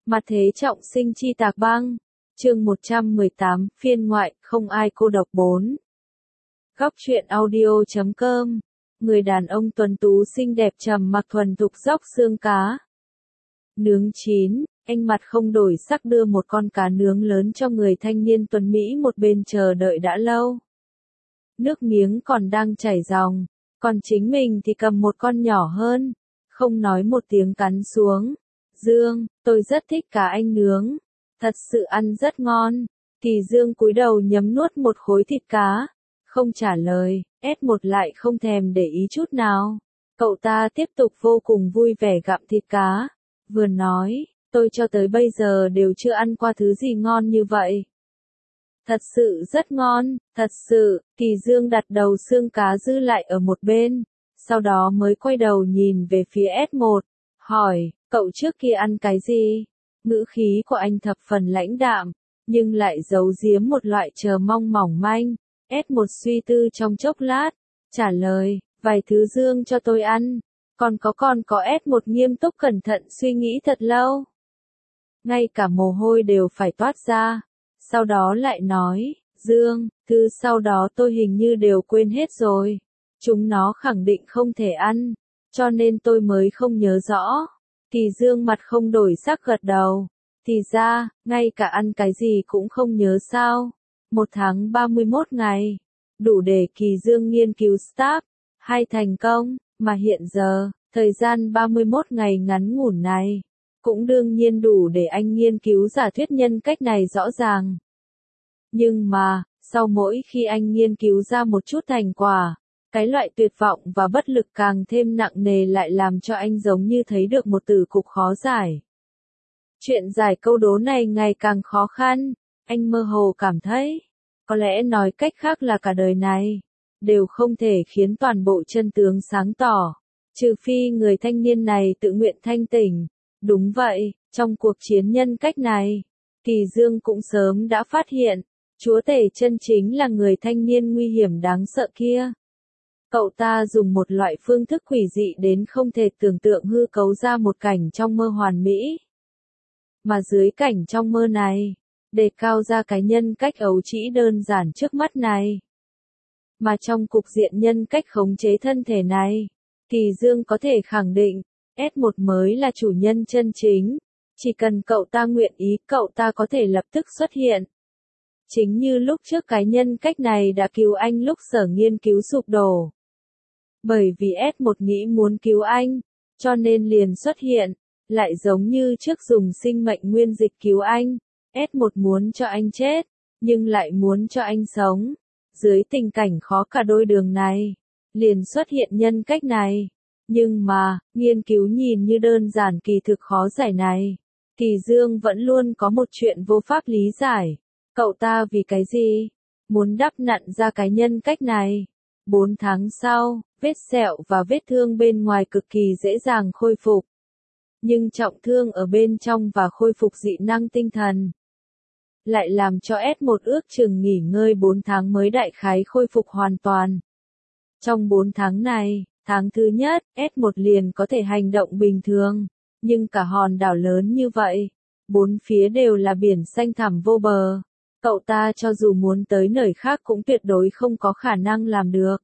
Mặt thế trọng sinh chi tạc băng. Chương 118, phiên ngoại, không ai cô độc 4. Góc truyện audio.com. Người đàn ông tuấn tú xinh đẹp trầm mặc thuần thục dóc xương cá. Nướng chín, anh mặt không đổi sắc đưa một con cá nướng lớn cho người thanh niên tuấn Mỹ một bên chờ đợi đã lâu. Nước miếng còn đang chảy ròng, còn chính mình thì cầm một con nhỏ hơn, không nói một tiếng cắn xuống. Dương, tôi rất thích cá anh nướng, thật sự ăn rất ngon. Thì Dương cúi đầu nhấm nuốt một khối thịt cá, không trả lời, S1 lại không thèm để ý chút nào. Cậu ta tiếp tục vô cùng vui vẻ gặm thịt cá, vừa nói, tôi cho tới bây giờ đều chưa ăn qua thứ gì ngon như vậy. Thật sự rất ngon, thật sự. Kỳ Dương đặt đầu xương cá dư lại ở một bên, sau đó mới quay đầu nhìn về phía S1, hỏi, cậu trước kia ăn cái gì? Ngữ khí của anh thập phần lãnh đạm, nhưng lại giấu giếm một loại chờ mong mỏng manh. S1 suy tư trong chốc lát, trả lời, vài thứ Dương cho tôi ăn, còn có S1 nghiêm túc cẩn thận suy nghĩ thật lâu. Ngay cả mồ hôi đều phải toát ra, sau đó lại nói, Dương, thứ sau đó tôi hình như đều quên hết rồi, chúng nó khẳng định không thể ăn, cho nên tôi mới không nhớ rõ. Kỳ Dương mặt không đổi sắc gật đầu, thì ra, ngay cả ăn cái gì cũng không nhớ sao. 1 tháng 31 ngày, đủ để Kỳ Dương nghiên cứu START, hay thành công, mà hiện giờ, thời gian 31 ngày ngắn ngủn này, cũng đương nhiên đủ để anh nghiên cứu giả thuyết nhân cách này rõ ràng. Nhưng mà, sau mỗi khi anh nghiên cứu ra một chút thành quả, cái loại tuyệt vọng và bất lực càng thêm nặng nề lại làm cho anh giống như thấy được một từ cục khó giải. Chuyện giải câu đố này ngày càng khó khăn, anh mơ hồ cảm thấy, có lẽ nói cách khác là cả đời này, đều không thể khiến toàn bộ chân tướng sáng tỏ, trừ phi người thanh niên này tự nguyện thanh tỉnh. Đúng vậy, trong cuộc chiến nhân cách này, Kỳ Dương cũng sớm đã phát hiện, chúa tể chân chính là người thanh niên nguy hiểm đáng sợ kia. Cậu ta dùng một loại phương thức quỷ dị đến không thể tưởng tượng hư cấu ra một cảnh trong mơ hoàn mỹ. Mà dưới cảnh trong mơ này, đề cao ra cái nhân cách ấu trĩ đơn giản trước mắt này. Mà trong cục diện nhân cách khống chế thân thể này, Kỳ Dương có thể khẳng định, S1 mới là chủ nhân chân chính. Chỉ cần cậu ta nguyện ý, cậu ta có thể lập tức xuất hiện. Chính như lúc trước cái nhân cách này đã cứu anh lúc sở nghiên cứu sụp đổ. Bởi vì S1 nghĩ muốn cứu anh, cho nên liền xuất hiện, lại giống như trước dùng sinh mệnh nguyên dịch cứu anh. S1 muốn cho anh chết, nhưng lại muốn cho anh sống. Dưới tình cảnh khó cả đôi đường này, liền xuất hiện nhân cách này. Nhưng mà, nghiên cứu nhìn như đơn giản kỳ thực khó giải này, Kỳ Dương vẫn luôn có một chuyện vô pháp lý giải. Cậu ta vì cái gì? Muốn đắp nặn ra cái nhân cách này. 4 tháng sau, vết sẹo và vết thương bên ngoài cực kỳ dễ dàng khôi phục. Nhưng trọng thương ở bên trong và khôi phục dị năng tinh thần, lại làm cho S1 ước chừng nghỉ ngơi 4 tháng mới đại khái khôi phục hoàn toàn. Trong 4 tháng này, tháng thứ nhất, S1 liền có thể hành động bình thường, nhưng cả hòn đảo lớn như vậy, bốn phía đều là biển xanh thẳm vô bờ. Cậu ta cho dù muốn tới nơi khác cũng tuyệt đối không có khả năng làm được.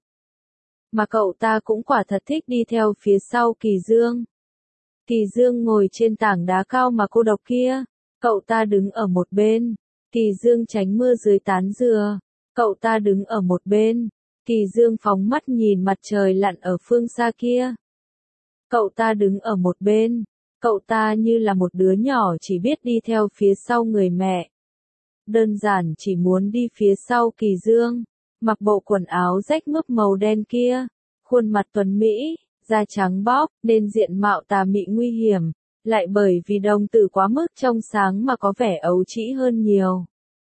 Mà cậu ta cũng quả thật thích đi theo phía sau Kỳ Dương. Kỳ Dương ngồi trên tảng đá cao mà cô độc kia, cậu ta đứng ở một bên. Kỳ Dương tránh mưa dưới tán dừa, cậu ta đứng ở một bên. Kỳ Dương phóng mắt nhìn mặt trời lặn ở phương xa kia. Cậu ta đứng ở một bên, cậu ta như là một đứa nhỏ chỉ biết đi theo phía sau người mẹ. Đơn giản chỉ muốn đi phía sau Kỳ Dương, mặc bộ quần áo rách mướp màu đen kia, khuôn mặt tuấn Mỹ, da trắng bóc, nên diện mạo tà mị nguy hiểm, lại bởi vì đồng tử quá mức trong sáng mà có vẻ ấu trĩ hơn nhiều.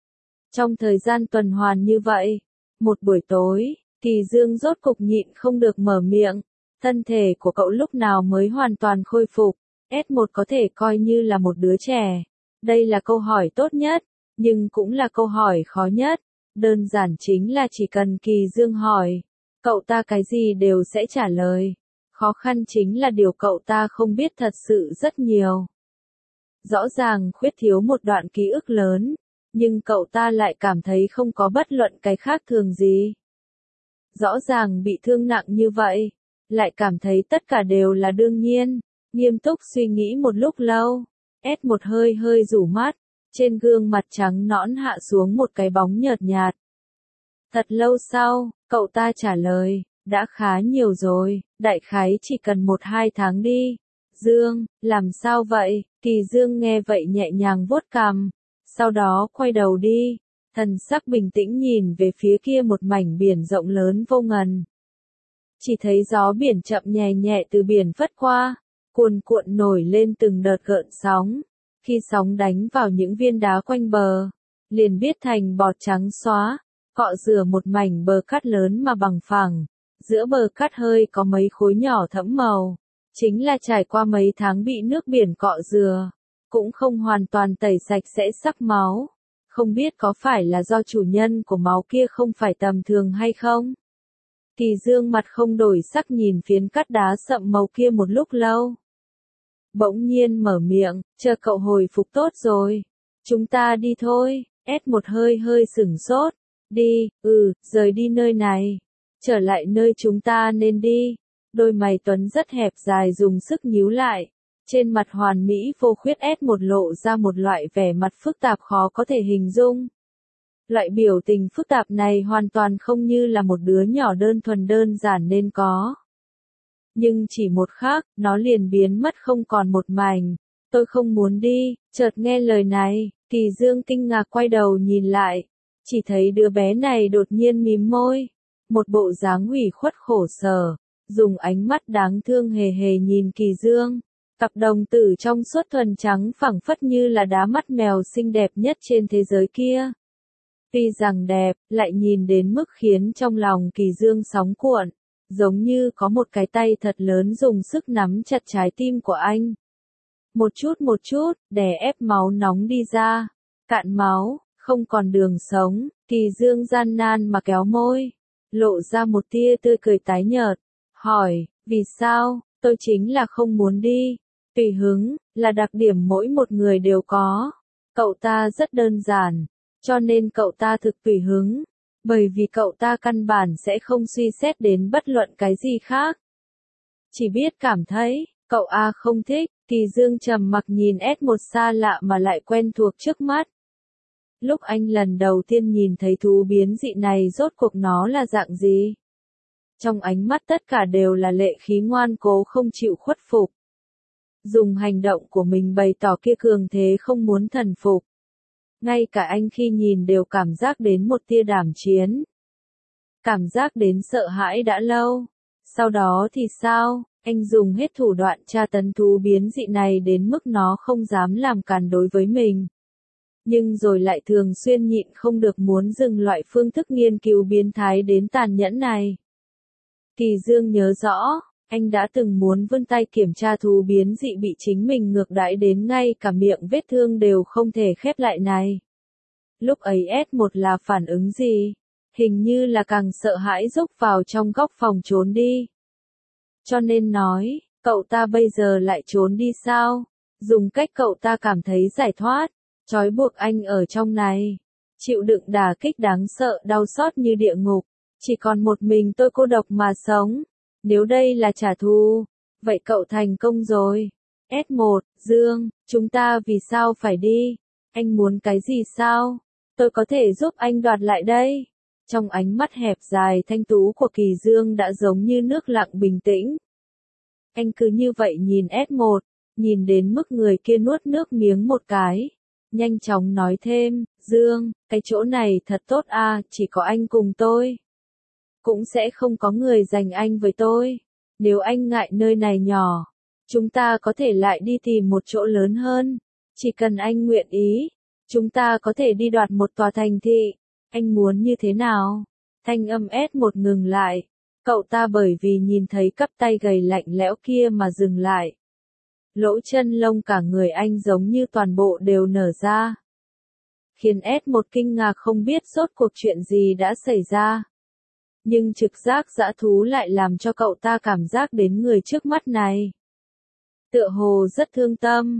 Trong thời gian tuần hoàn như vậy, một buổi tối, Kỳ Dương rốt cục nhịn không được mở miệng, thân thể của cậu lúc nào mới hoàn toàn khôi phục? S1 có thể coi như là một đứa trẻ. Đây là câu hỏi tốt nhất, nhưng cũng là câu hỏi khó nhất. Đơn giản chính là chỉ cần Kỳ Dương hỏi, cậu ta cái gì đều sẽ trả lời. Khó khăn chính là điều cậu ta không biết thật sự rất nhiều. Rõ ràng khuyết thiếu một đoạn ký ức lớn, nhưng cậu ta lại cảm thấy không có bất luận cái khác thường gì. Rõ ràng bị thương nặng như vậy, lại cảm thấy tất cả đều là đương nhiên, nghiêm túc suy nghĩ một lúc lâu, S1 hơi hơi rủ mắt, trên gương mặt trắng nõn hạ xuống một cái bóng nhợt nhạt. Thật lâu sau, cậu ta trả lời, đã khá nhiều rồi, đại khái chỉ cần 1-2 tháng đi. Dương, làm sao vậy? Kỳ Dương nghe vậy nhẹ nhàng vuốt cằm, sau đó quay đầu đi, thần sắc bình tĩnh nhìn về phía kia một mảnh biển rộng lớn vô ngần. Chỉ thấy gió biển chậm nhẹ nhẹ từ biển phất qua, cuồn cuộn nổi lên từng đợt gợn sóng, khi sóng đánh vào những viên đá quanh bờ, liền biết thành bọt trắng xóa, cọ rửa một mảnh bờ cát lớn mà bằng phẳng, giữa bờ cát hơi có mấy khối nhỏ thẫm màu, chính là trải qua mấy tháng bị nước biển cọ rửa, cũng không hoàn toàn tẩy sạch sẽ sắc máu, không biết có phải là do chủ nhân của máu kia không phải tầm thường hay không? Kỳ Dương mặt không đổi sắc nhìn phiến cát đá sậm màu kia một lúc lâu. Bỗng nhiên mở miệng, chờ cậu hồi phục tốt rồi. Chúng ta đi thôi, S1 hơi hơi sửng sốt. Đi, rời đi nơi này. Trở lại nơi chúng ta nên đi. Đôi mày Tuấn rất hẹp dài dùng sức nhíu lại. Trên mặt hoàn mỹ vô khuyết S1 lộ ra một loại vẻ mặt phức tạp khó có thể hình dung. Loại biểu tình phức tạp này hoàn toàn không như là một đứa nhỏ đơn thuần đơn giản nên có. Nhưng chỉ một khắc, nó liền biến mất không còn một mảnh. Tôi không muốn đi, chợt nghe lời này, Kỳ Dương kinh ngạc quay đầu nhìn lại. Chỉ thấy đứa bé này đột nhiên mím môi. Một bộ dáng ủy khuất khổ sở, dùng ánh mắt đáng thương hề hề nhìn Kỳ Dương. Cặp đồng tử trong suốt thuần trắng phẳng phất như là đá mắt mèo xinh đẹp nhất trên thế giới kia. Tuy rằng đẹp, lại nhìn đến mức khiến trong lòng Kỳ Dương sóng cuộn, giống như có một cái tay thật lớn dùng sức nắm chặt trái tim của anh. Một chút, đè ép máu nóng đi ra, cạn máu, không còn đường sống, Kỳ Dương gian nan mà kéo môi, lộ ra một tia tươi cười tái nhợt, hỏi, vì sao, tôi chính là không muốn đi, tùy hứng, là đặc điểm mỗi một người đều có, cậu ta rất đơn giản. Cho nên cậu ta thực tùy hứng, bởi vì cậu ta căn bản sẽ không suy xét đến bất luận cái gì khác. Chỉ biết cảm thấy, cậu A không thích, Kỳ Dương trầm mặc nhìn S1 xa lạ mà lại quen thuộc trước mắt. Lúc anh lần đầu tiên nhìn thấy thú biến dị này rốt cuộc nó là dạng gì? Trong ánh mắt tất cả đều là lệ khí ngoan cố không chịu khuất phục. Dùng hành động của mình bày tỏ kia cường thế không muốn thần phục. Ngay cả anh khi nhìn đều cảm giác đến một tia đảm chiến. Cảm giác đến sợ hãi đã lâu. Sau đó thì sao? Anh dùng hết thủ đoạn tra tấn thú biến dị này đến mức nó không dám làm càn đối với mình. Nhưng rồi lại thường xuyên nhịn không được muốn dừng loại phương thức nghiên cứu biến thái đến tàn nhẫn này. Kỳ Dương nhớ rõ, anh đã từng muốn vươn tay kiểm tra thú biến dị bị chính mình ngược đãi đến ngay cả miệng vết thương đều không thể khép lại này. Lúc ấy S1 là phản ứng gì? Hình như là càng sợ hãi rúc vào trong góc phòng trốn đi. Cho nên nói, cậu ta bây giờ lại trốn đi sao? Dùng cách cậu ta cảm thấy giải thoát, trói buộc anh ở trong này. Chịu đựng đả kích đáng sợ đau xót như địa ngục. Chỉ còn một mình tôi cô độc mà sống. Nếu đây là trả thù, vậy cậu thành công rồi. S1, Dương, chúng ta vì sao phải đi? Anh muốn cái gì sao? Tôi có thể giúp anh đoạt lại đây. Trong ánh mắt hẹp dài thanh tú của Kỳ Dương đã giống như nước lặng bình tĩnh. Anh cứ như vậy nhìn S1, nhìn đến mức người kia nuốt nước miếng một cái. Nhanh chóng nói thêm, Dương, cái chỗ này thật tốt à, chỉ có anh cùng tôi. Cũng sẽ không có người giành anh với tôi. Nếu anh ngại nơi này nhỏ, chúng ta có thể lại đi tìm một chỗ lớn hơn. Chỉ cần anh nguyện ý, chúng ta có thể đi đoạt một tòa thành thị. Anh muốn như thế nào? Thanh âm S1 ngừng lại. Cậu ta bởi vì nhìn thấy cắp tay gầy lạnh lẽo kia mà dừng lại. Lỗ chân lông cả người anh giống như toàn bộ đều nở ra. Khiến S1 kinh ngạc không biết rốt cuộc chuyện gì đã xảy ra. Nhưng trực giác dã thú lại làm cho cậu ta cảm giác đến người trước mắt này. Tựa hồ rất thương tâm,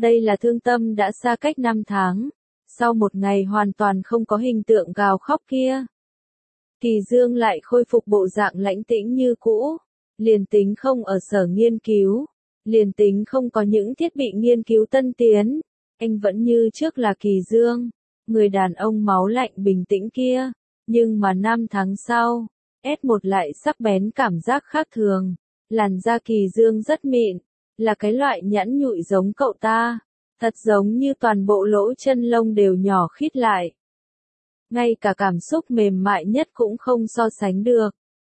Đây là thương tâm đã xa cách 5 tháng. Sau một ngày hoàn toàn không có hình tượng gào khóc kia, Kỳ Dương lại khôi phục bộ dạng lãnh tĩnh như cũ. Liền tính không ở sở nghiên cứu, liền tính không có những thiết bị nghiên cứu tân tiến, anh vẫn như trước là Kỳ Dương, người đàn ông máu lạnh bình tĩnh kia. Nhưng mà 5 tháng sau, S1 lại sắc bén cảm giác khác thường. Làn da Kỳ Dương rất mịn, là cái loại nhẵn nhụi giống cậu ta, thật giống như toàn bộ lỗ chân lông đều nhỏ khít lại. Ngay cả cảm xúc mềm mại nhất cũng không so sánh được.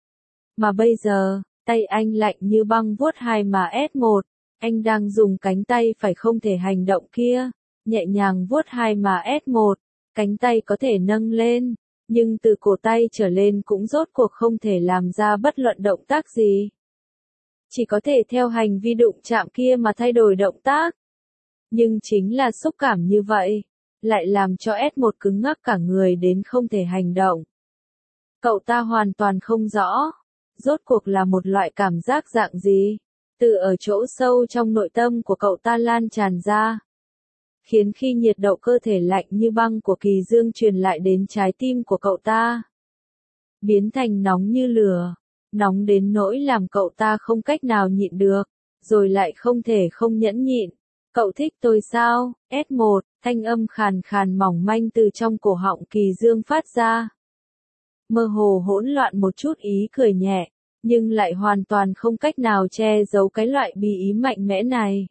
Mà bây giờ, tay anh lạnh như băng vuốt hai má S1, anh đang dùng cánh tay phải không thể hành động kia, nhẹ nhàng vuốt hai má S1, cánh tay có thể nâng lên, nhưng từ cổ tay trở lên cũng rốt cuộc không thể làm ra bất luận động tác gì. Chỉ có thể theo hành vi đụng chạm kia mà thay đổi động tác. Nhưng chính là xúc cảm như vậy, lại làm cho S1 cứng ngắc cả người đến không thể hành động. Cậu ta hoàn toàn không rõ, rốt cuộc là một loại cảm giác dạng gì, từ ở chỗ sâu trong nội tâm của cậu ta lan tràn ra. Khiến khi nhiệt độ cơ thể lạnh như băng của Kỳ Dương truyền lại đến trái tim của cậu ta, biến thành nóng như lửa, nóng đến nỗi làm cậu ta không cách nào nhịn được, rồi lại không thể không nhẫn nhịn. Cậu thích tôi sao? S1, thanh âm khàn khàn mỏng manh từ trong cổ họng Kỳ Dương phát ra. Mơ hồ hỗn loạn một chút ý cười nhẹ, nhưng lại hoàn toàn không cách nào che giấu cái loại bí ý mạnh mẽ này.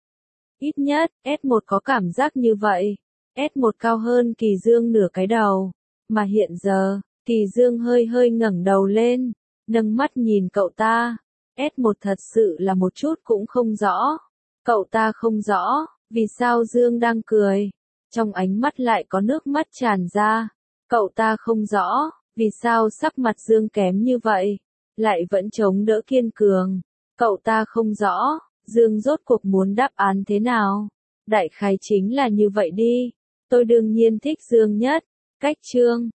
Ít nhất, S1 có cảm giác như vậy. S1 cao hơn Kỳ Dương nửa cái đầu. Mà hiện giờ, Kỳ Dương hơi hơi ngẩng đầu lên, nâng mắt nhìn cậu ta. S1 thật sự là một chút cũng không rõ. Cậu ta không rõ, vì sao Dương đang cười. Trong ánh mắt lại có nước mắt tràn ra. Cậu ta không rõ, vì sao sắc mặt Dương kém như vậy, lại vẫn chống đỡ kiên cường. Cậu ta không rõ, Dương rốt cuộc muốn đáp án thế nào. Đại khái chính là như vậy đi. Tôi đương nhiên thích Dương nhất. Cách chương